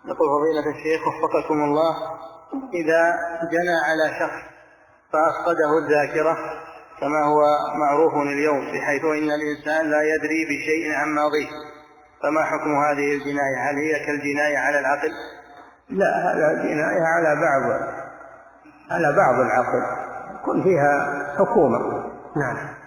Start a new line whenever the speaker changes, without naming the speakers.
يقول فضيلة الشيخ وفقكم الله، إذا جنى على شخص فأفقده الذاكرة كما هو معروف اليوم، بحيث إن الإنسان لا يدري بشيء عن ماضيه، فما حكم هذه الجناية؟ هل هي كالجناية على العقل؟
لا، هذا جناية على بعض العقل، يكون فيها حكومة. نعم.